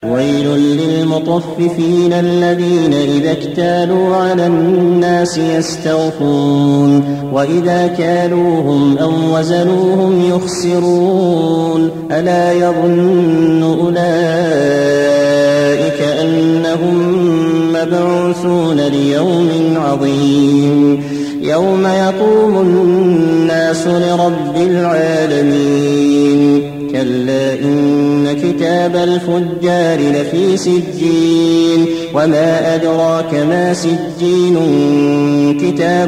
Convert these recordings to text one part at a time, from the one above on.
ويل للمطففين الذين إذا اكتالوا على الناس يستوفون وإذا كالوهم أو وزنوهم يخسرون ألا يظن أولئك أنهم مبعوثون ليوم عظيم يوم يقوم الناس لرب العالمين كلا إن كتاب الفجار لفي سجين وما أدراك ما سجين كتاب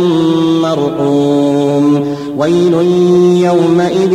مرقوم ويل يومئذ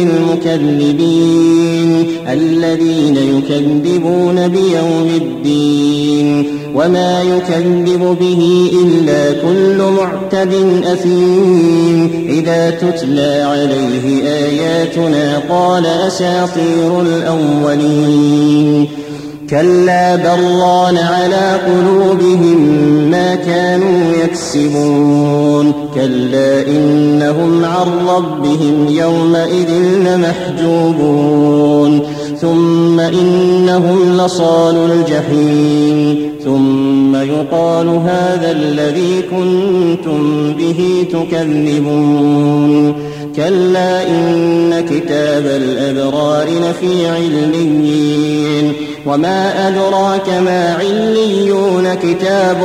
للمكذبين الذين يكذبون بيوم الدين وما يكذب به إلا كل معتد أثيم إذا تتلى عليه آياتنا قال أساطير الأولين كلا بران على قلوبهم ما كانوا يكسبون كلا إنهم عن ربهم يومئذ لمحجوبون ثم إنهم لصالوا الجحيم ثم يقال هذا الذي كنتم به تكذبون كلا إن كتاب الأبرار لفي عليين وما أدراك ما عليون كتاب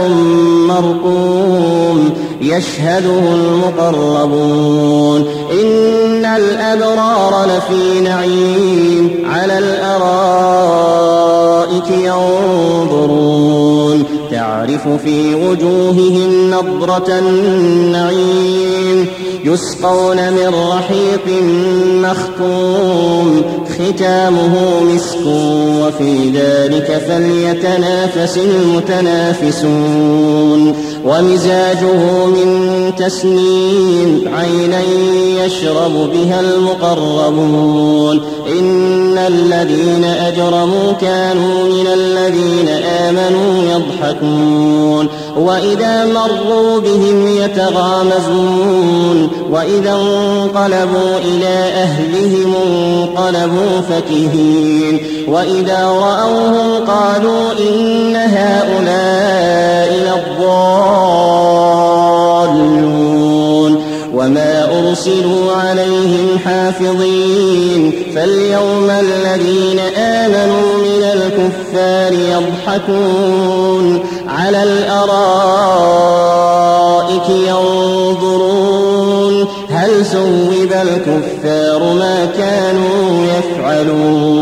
مرقوم يشهده المقربون إن الأبرار لفي نعيم على الأرائك ينظرون تعرف في وجوههم نضرة النعيم يسقون من رحيق مختوم ختامه مسك وفي ذلك فليتنافس المتنافسون ومزاجه من تسنيم عينا يشرب بها المقربون إن الذين أجرموا كانوا من الذين آمنوا يضحكون وإذا مروا بهم يتغامزون وإذا انقلبوا إلى أهلهم انقلبوا فكهين وإذا رأوهم قالوا إن هؤلاء لضالون وما أرسلوا عليهم حافظين فاليوم الذين آمنوا من الكفار يضحكون على الأرائك ينظرون هل ثوب الكفار ما كانوا يفعلون